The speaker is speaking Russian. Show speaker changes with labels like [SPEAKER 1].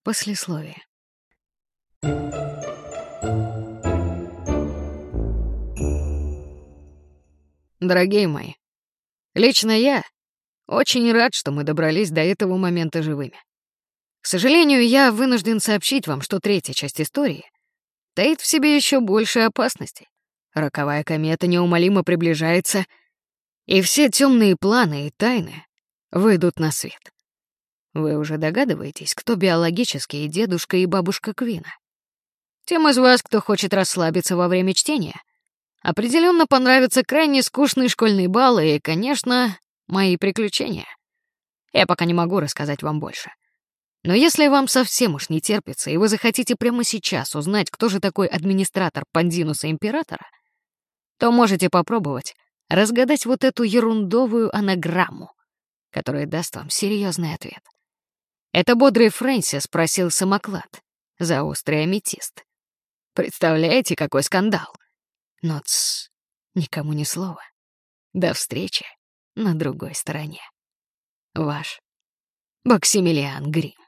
[SPEAKER 1] Послесловие. Дорогие мои, лично я очень рад, что мы добрались до этого момента живыми. К сожалению, я вынужден сообщить вам, что третья часть истории таит в себе еще больше опасностей. Роковая комета неумолимо приближается, и все темные планы и тайны выйдут на свет. Вы уже догадываетесь, кто биологические дедушка и бабушка Квина? Тем из вас, кто хочет расслабиться во время чтения, определенно понравятся крайне скучные школьные баллы и, конечно, мои приключения. Я пока не могу рассказать вам больше. Но если вам совсем уж не терпится, и вы захотите прямо сейчас узнать, кто же такой администратор Пандинуса Императора, то можете попробовать разгадать вот эту ерундовую анаграмму, которая даст вам серьезный ответ. Это бодрый Фрэнсис просил самоклад за острый аметист. Представляете, какой скандал? Но никому ни слова. До встречи на другой стороне. Ваш Максимилиан Грим.